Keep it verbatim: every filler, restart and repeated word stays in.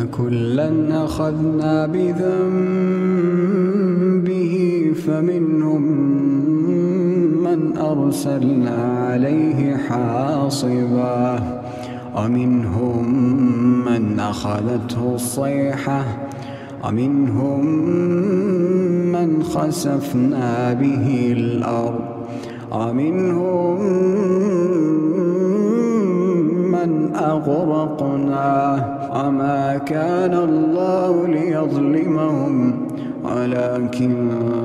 فكلا أخذنا بذنبه فمنهم من أرسلنا عليه حاصبا ومنهم من أخذته الصيحة ومنهم من خسفنا به الأرض ومنهم من أغرقنا وما كان الله ليظلمهم ولكن